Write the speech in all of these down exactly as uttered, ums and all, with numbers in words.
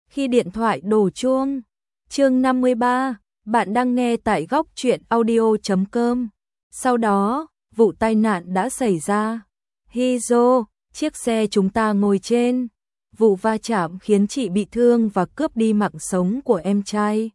Khi điện thoại đổ chuông. Chương năm mươi ba, bạn đang nghe tại góc truyện audio chấm com. Sau đó, vụ tai nạn đã xảy ra. Hizo, chiếc xe chúng ta ngồi trên. Vụ va chạm khiến chị bị thương và cướp đi mạng sống của em trai.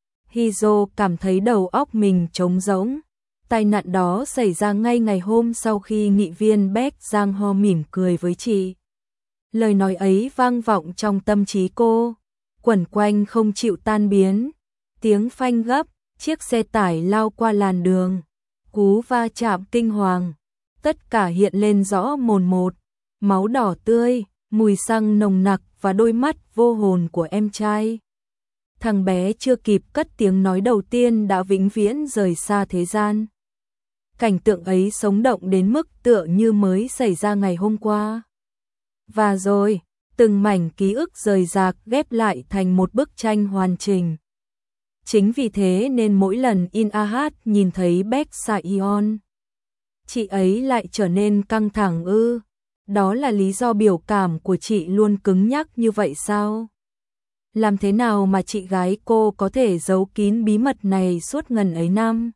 Hizo cảm thấy đầu óc mình trống rỗng. Tai nạn đó xảy ra ngay ngày hôm sau khi nghị viên Baek Jang Ho mỉm cười với chị. Lời nói ấy vang vọng trong tâm trí cô, quẩn quanh không chịu tan biến. Tiếng phanh gấp, chiếc xe tải lao qua làn đường. Cú va chạm kinh hoàng. Tất cả hiện lên rõ mồn một. Máu đỏ tươi, mùi xăng nồng nặc và đôi mắt vô hồn của em trai. Thằng bé chưa kịp cất tiếng nói đầu tiên đã vĩnh viễn rời xa thế gian. Cảnh tượng ấy sống động đến mức tựa như mới xảy ra ngày hôm qua. Và rồi, từng mảnh ký ức rời rạc ghép lại thành một bức tranh hoàn chỉnh. Chính vì thế nên mỗi lần In A-hát nhìn thấy Baek Sa-yeon, chị ấy lại trở nên căng thẳng ư. Đó là lý do biểu cảm của chị luôn cứng nhắc như vậy sao? Làm thế nào mà chị gái cô có thể giấu kín bí mật này suốt ngần ấy năm?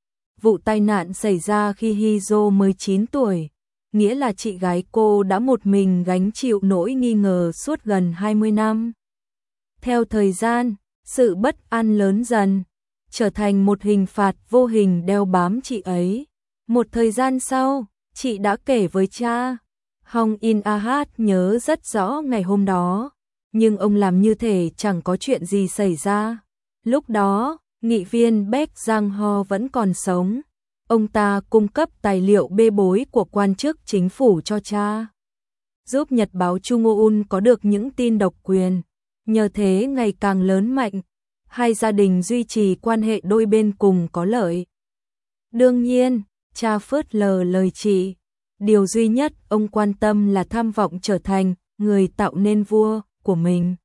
Vụ tai nạn xảy ra khi Hizo mới chín tuổi, nghĩa là chị gái cô đã một mình gánh chịu nỗi nghi ngờ suốt gần hai mươi năm. Theo thời gian, sự bất an lớn dần, trở thành một hình phạt vô hình đeo bám chị ấy. Một thời gian sau, chị đã kể với cha. Hong In A-hát nhớ rất rõ ngày hôm đó, nhưng ông làm như thể chẳng có chuyện gì xảy ra. Lúc đó, nghị viên Baek Jang Ho vẫn còn sống. Ông ta cung cấp tài liệu bê bối của quan chức chính phủ cho cha, giúp nhật báo Chung-o-un có được những tin độc quyền. Nhờ thế ngày càng lớn mạnh, hai gia đình duy trì quan hệ đôi bên cùng có lợi. Đương nhiên, cha phớt lờ lời chị. Điều duy nhất ông quan tâm là tham vọng trở thành người tạo nên vua của mình.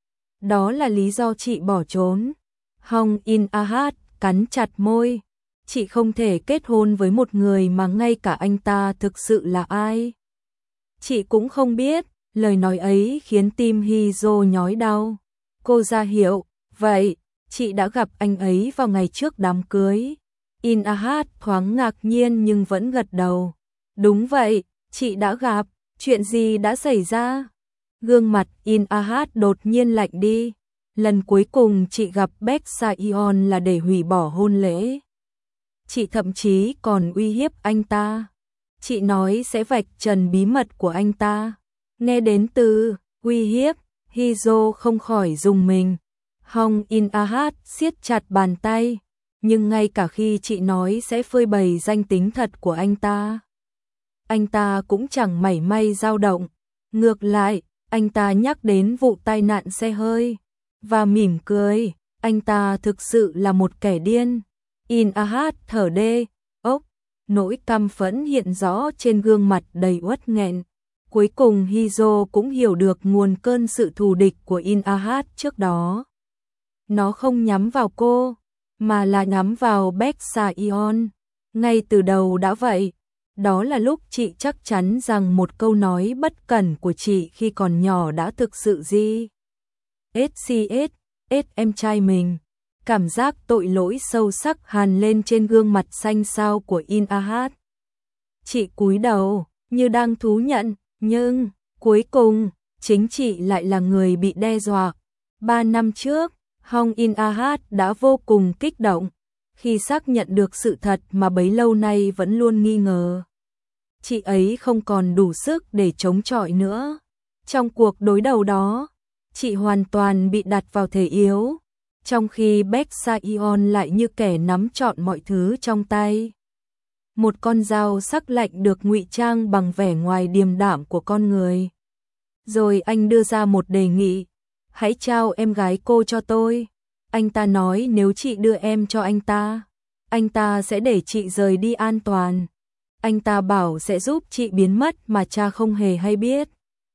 Đó là lý do chị bỏ trốn. Hong In A-hát cắn chặt môi. Chị không thể kết hôn với một người mà ngay cả anh ta thực sự là ai. Chị cũng không biết. Lời nói ấy khiến tim Hizo nhói đau. Cô ra hiệu, vậy, chị đã gặp anh ấy vào ngày trước đám cưới. In A-hát thoáng ngạc nhiên nhưng vẫn gật đầu. Đúng vậy, chị đã gặp. Chuyện gì đã xảy ra? Gương mặt In A-hát đột nhiên lạnh đi. Lần cuối cùng chị gặp Baek Sa-yeon là để hủy bỏ hôn lễ. Chị thậm chí còn uy hiếp anh ta. Chị nói sẽ vạch trần bí mật của anh ta. Nghe đến từ uy hiếp, Hizo không khỏi rùng mình. Hong In A-hát siết chặt bàn tay. Nhưng ngay cả khi chị nói sẽ phơi bày danh tính thật của anh ta, anh ta cũng chẳng mảy may dao động. Ngược lại, anh ta nhắc đến vụ tai nạn xe hơi và mỉm cười. Anh ta thực sự là một kẻ điên. In A-hát thở đê, ốc, nỗi căm phẫn hiện rõ trên gương mặt đầy uất nghẹn. Cuối cùng Hizo cũng hiểu được nguồn cơn sự thù địch của In A-hát trước đó. Nó không nhắm vào cô, mà là nhắm vào Baek Sa-yeon. Ngay từ đầu đã vậy. Đó là lúc chị chắc chắn rằng một câu nói bất cẩn của chị khi còn nhỏ đã thực sự gì. ét xê ét, ét em trai mình. Cảm giác tội lỗi sâu sắc hằn lên trên gương mặt xanh xao của In A-hát. Chị cúi đầu, như đang thú nhận, nhưng, cuối cùng, chính chị lại là người bị đe dọa. Ba năm trước, Hong In A-hát đã vô cùng kích động khi xác nhận được sự thật mà bấy lâu nay vẫn luôn nghi ngờ. Chị ấy không còn đủ sức để chống chọi nữa. Trong cuộc đối đầu đó, chị hoàn toàn bị đặt vào thế yếu, trong khi Baek Sa-yeon lại như kẻ nắm trọn mọi thứ trong tay. Một con dao sắc lạnh được ngụy trang bằng vẻ ngoài điềm đạm của con người. Rồi anh đưa ra một đề nghị. Hãy trao em gái cô cho tôi. Anh ta nói nếu chị đưa em cho anh ta, anh ta sẽ để chị rời đi an toàn. Anh ta bảo sẽ giúp chị biến mất mà cha không hề hay biết.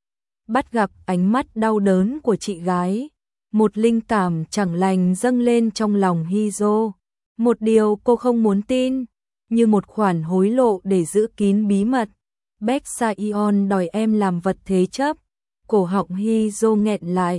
Bắt gặp ánh mắt đau đớn của chị gái, một linh cảm chẳng lành dâng lên trong lòng Hizo. Một điều cô không muốn tin, như một khoản hối lộ để giữ kín bí mật. Baek Sa-yeon đòi em làm vật thế chấp. Cổ họng Hizo nghẹn lại.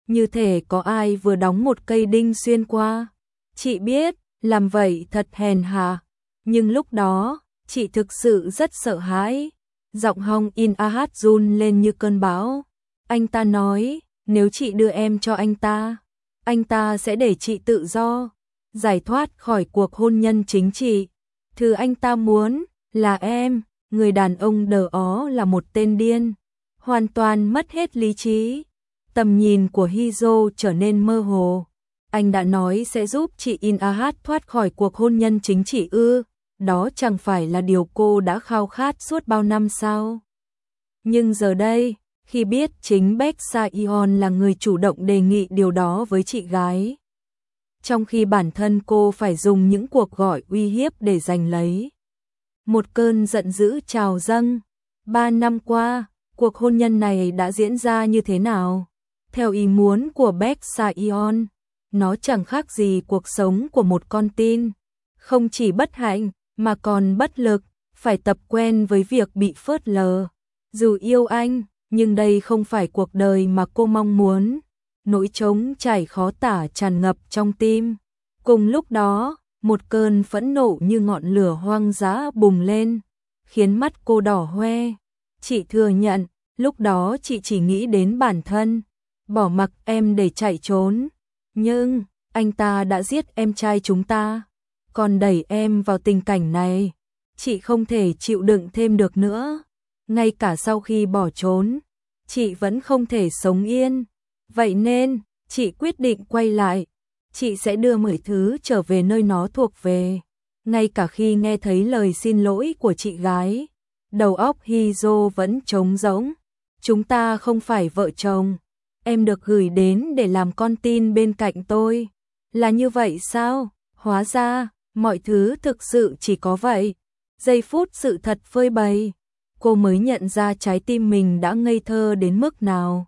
như thể có ai vừa đóng một cây đinh xuyên qua. Chị biết, làm vậy thật hèn hạ, nhưng lúc đó, chị thực sự rất sợ hãi. Giọng Hong In Ahat run lên như cơn bão. Anh ta nói, nếu chị đưa em cho anh ta, anh ta sẽ để chị tự do, giải thoát khỏi cuộc hôn nhân chính trị. Thứ anh ta muốn là em. Người đàn ông đờ ó là một tên điên, hoàn toàn mất hết lý trí. Tầm nhìn của Hizo trở nên mơ hồ. Anh đã nói sẽ giúp chị In Ahat thoát khỏi cuộc hôn nhân chính trị ư? Đó chẳng phải là điều cô đã khao khát suốt bao năm sao? Nhưng giờ đây, khi biết chính Baek Sa-yeon là người chủ động đề nghị điều đó với chị gái, trong khi bản thân cô phải dùng những cuộc gọi uy hiếp để giành lấy, một cơn giận dữ trào dâng. Ba năm qua, cuộc hôn nhân này đã diễn ra như thế nào? Theo ý muốn của Baek Sa-yeon, nó chẳng khác gì cuộc sống của một con tin. Không chỉ bất hạnh, mà còn bất lực, phải tập quen với việc bị phớt lờ. Dù yêu anh, nhưng đây không phải cuộc đời mà cô mong muốn. Nỗi trống trải khó tả tràn ngập trong tim. Cùng lúc đó, một cơn phẫn nộ như ngọn lửa hoang dã bùng lên, khiến mắt cô đỏ hoe. Chị thừa nhận, lúc đó chị chỉ nghĩ đến bản thân, bỏ mặc em để chạy trốn. Nhưng, anh ta đã giết em trai chúng ta, còn đẩy em vào tình cảnh này. Chị không thể chịu đựng thêm được nữa. Ngay cả sau khi bỏ trốn, chị vẫn không thể sống yên. Vậy nên, chị quyết định quay lại. Chị sẽ đưa mọi thứ trở về nơi nó thuộc về. Ngay cả khi nghe thấy lời xin lỗi của chị gái, đầu óc Hizo vẫn trống rỗng. Chúng ta không phải vợ chồng. Em được gửi đến để làm con tin bên cạnh tôi. Là như vậy sao? Hóa ra, mọi thứ thực sự chỉ có vậy. Giây phút sự thật phơi bày, cô mới nhận ra trái tim mình đã ngây thơ đến mức nào.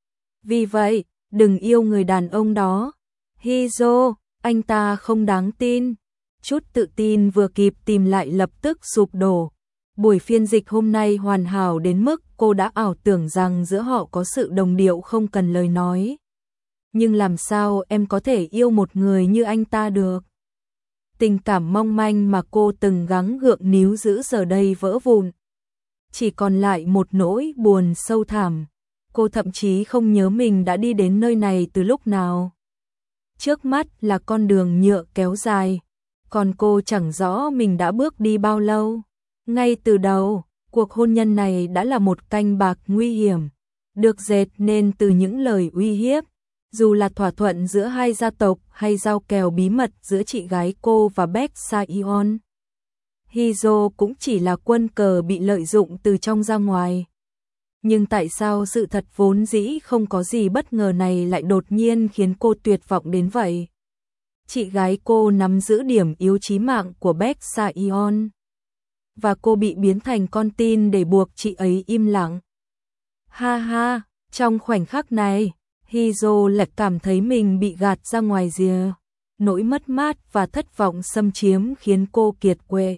Vì vậy, đừng yêu người đàn ông đó. Hizo, anh ta không đáng tin. Chút tự tin vừa kịp tìm lại lập tức sụp đổ. Buổi phiên dịch hôm nay hoàn hảo đến mức cô đã ảo tưởng rằng giữa họ có sự đồng điệu không cần lời nói. Nhưng làm sao em có thể yêu một người như anh ta được? Tình cảm mong manh mà cô từng gắng gượng níu giữ giờ đây vỡ vụn. Chỉ còn lại một nỗi buồn sâu thẳm. Cô thậm chí không nhớ mình đã đi đến nơi này từ lúc nào. Trước mắt là con đường nhựa kéo dài, còn cô chẳng rõ mình đã bước đi bao lâu. Ngay từ đầu, cuộc hôn nhân này đã là một canh bạc nguy hiểm, được dệt nên từ những lời uy hiếp. Dù là thỏa thuận giữa hai gia tộc hay giao kèo bí mật giữa chị gái cô và Baek Sa-yeon, Hizo cũng chỉ là quân cờ bị lợi dụng từ trong ra ngoài. Nhưng tại sao sự thật vốn dĩ không có gì bất ngờ này lại đột nhiên khiến cô tuyệt vọng đến vậy? Chị gái cô nắm giữ điểm yếu chí mạng của Baek Sa-yeon, và cô bị biến thành con tin để buộc chị ấy im lặng. Ha ha, trong khoảnh khắc này, Hizo lại cảm thấy mình bị gạt ra ngoài rìa. Nỗi mất mát và thất vọng xâm chiếm khiến cô kiệt quệ.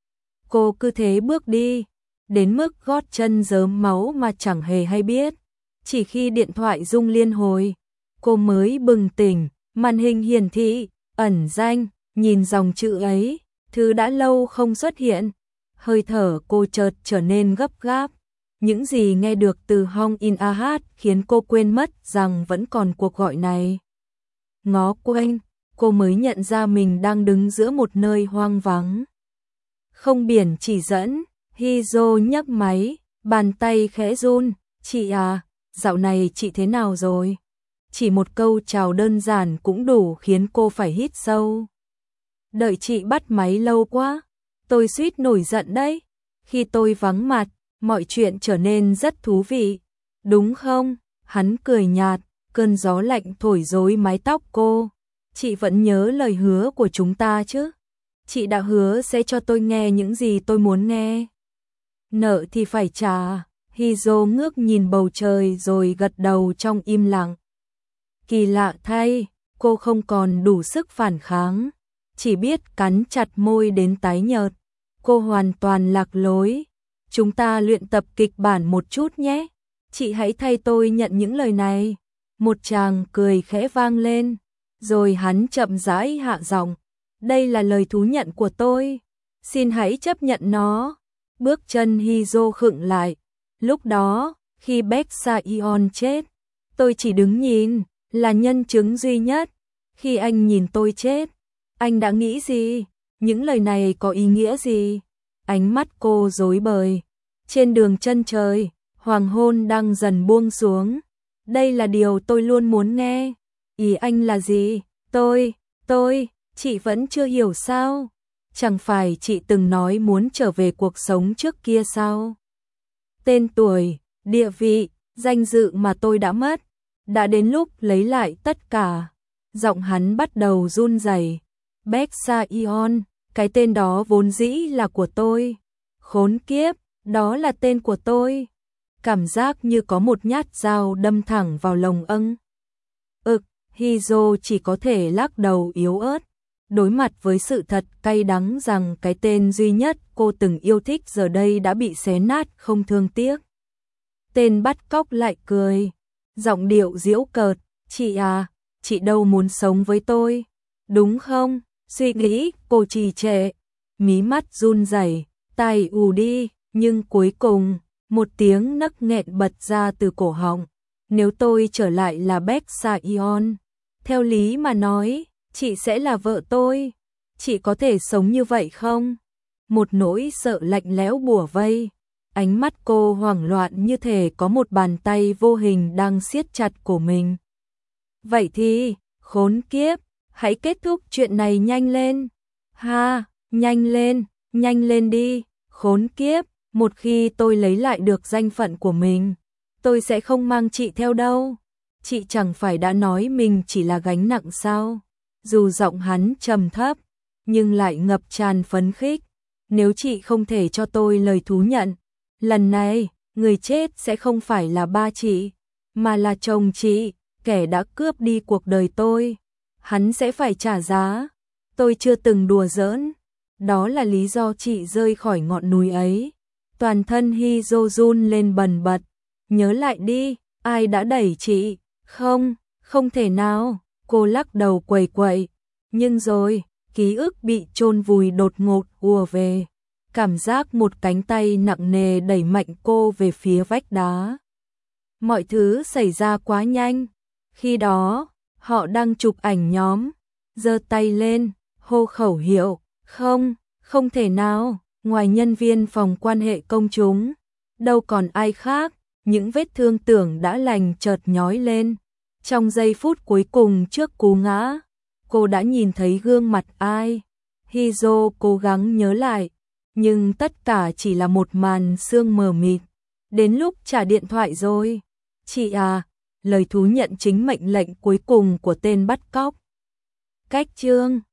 Cô cứ thế bước đi, đến mức gót chân rớm máu mà chẳng hề hay biết. Chỉ khi điện thoại rung liên hồi, cô mới bừng tỉnh, màn hình hiển thị, ẩn danh, nhìn dòng chữ ấy, thứ đã lâu không xuất hiện. Hơi thở cô chợt trở nên gấp gáp. Những gì nghe được từ Hong In Ahat khiến cô quên mất rằng vẫn còn cuộc gọi này. Ngó quanh, cô mới nhận ra mình đang đứng giữa một nơi hoang vắng. Không biển chỉ dẫn, Hizo nhấc máy, bàn tay khẽ run. Chị à, dạo này chị thế nào rồi? Chỉ một câu chào đơn giản cũng đủ khiến cô phải hít sâu. Đợi chị bắt máy lâu quá, tôi suýt nổi giận đấy. Khi tôi vắng mặt, mọi chuyện trở nên rất thú vị, đúng không? Hắn cười nhạt, cơn gió lạnh thổi rối mái tóc cô. Chị vẫn nhớ lời hứa của chúng ta chứ? Chị đã hứa sẽ cho tôi nghe những gì tôi muốn nghe. Nợ thì phải trả. Hizo ngước nhìn bầu trời rồi gật đầu trong im lặng. Kỳ lạ thay, cô không còn đủ sức phản kháng, chỉ biết cắn chặt môi đến tái nhợt. Cô hoàn toàn lạc lối. Chúng ta luyện tập kịch bản một chút nhé. Chị hãy thay tôi nhận những lời này. Một tràng cười khẽ vang lên, rồi hắn chậm rãi hạ giọng, đây là lời thú nhận của tôi, xin hãy chấp nhận nó. Bước chân Hizo khựng lại, lúc đó, khi Baeksa-yeon chết, tôi chỉ đứng nhìn, là nhân chứng duy nhất. Khi anh nhìn tôi chết, anh đã nghĩ gì? Những lời này có ý nghĩa gì? Ánh mắt cô rối bời. Trên đường chân trời, hoàng hôn đang dần buông xuống. Đây là điều tôi luôn muốn nghe. Ý anh là gì? Tôi, tôi, chị vẫn chưa hiểu sao? Chẳng phải chị từng nói muốn trở về cuộc sống trước kia sao? Tên tuổi, địa vị, danh dự mà tôi đã mất, đã đến lúc lấy lại tất cả. Giọng hắn bắt đầu run rẩy. Baeksa-yeon, cái tên đó vốn dĩ là của tôi. Khốn kiếp, đó là tên của tôi. Cảm giác như có một nhát dao đâm thẳng vào lồng âng. Ực, Hizo chỉ có thể lắc đầu yếu ớt, đối mặt với sự thật cay đắng rằng cái tên duy nhất cô từng yêu thích giờ đây đã bị xé nát không thương tiếc. Tên bắt cóc lại cười, giọng điệu giễu cợt, chị à, chị đâu muốn sống với tôi, đúng không? Suy nghĩ, cô trì trệ, mí mắt run rẩy, tai ù đi, nhưng cuối cùng, một tiếng nấc nghẹn bật ra từ cổ họng. Nếu tôi trở lại là Baeksa-yeon, theo lý mà nói, chị sẽ là vợ tôi. Chị có thể sống như vậy không? Một nỗi sợ lạnh lẽo bủa vây. Ánh mắt cô hoảng loạn như thể có một bàn tay vô hình đang siết chặt cổ mình. Vậy thì, khốn kiếp, hãy kết thúc chuyện này nhanh lên. Ha, nhanh lên, nhanh lên đi, khốn kiếp. Một khi tôi lấy lại được danh phận của mình, tôi sẽ không mang chị theo đâu. Chị chẳng phải đã nói mình chỉ là gánh nặng sao? Dù giọng hắn trầm thấp, nhưng lại ngập tràn phấn khích. Nếu chị không thể cho tôi lời thú nhận, lần này, người chết sẽ không phải là ba chị, mà là chồng chị, kẻ đã cướp đi cuộc đời tôi. Hắn sẽ phải trả giá. Tôi chưa từng đùa giỡn. Đó là lý do chị rơi khỏi ngọn núi ấy. Toàn thân Hizo run lên bần bật. Nhớ lại đi, ai đã đẩy chị? Không, không thể nào. Cô lắc đầu quẩy quậy. Nhưng rồi, ký ức bị chôn vùi đột ngột ùa về. Cảm giác một cánh tay nặng nề đẩy mạnh cô về phía vách đá. Mọi thứ xảy ra quá nhanh. Khi đó, họ đang chụp ảnh nhóm. Giơ tay lên, hô khẩu hiệu. Không, không thể nào. Ngoài nhân viên phòng quan hệ công chúng, đâu còn ai khác. Những vết thương tưởng đã lành chợt nhói lên. Trong giây phút cuối cùng trước cú ngã, cô đã nhìn thấy gương mặt ai. Hizo cố gắng nhớ lại, nhưng tất cả chỉ là một màn sương mờ mịt. Đến lúc trả điện thoại rồi. Chị à, lời thú nhận chính mệnh lệnh cuối cùng của tên bắt cóc. Cách chương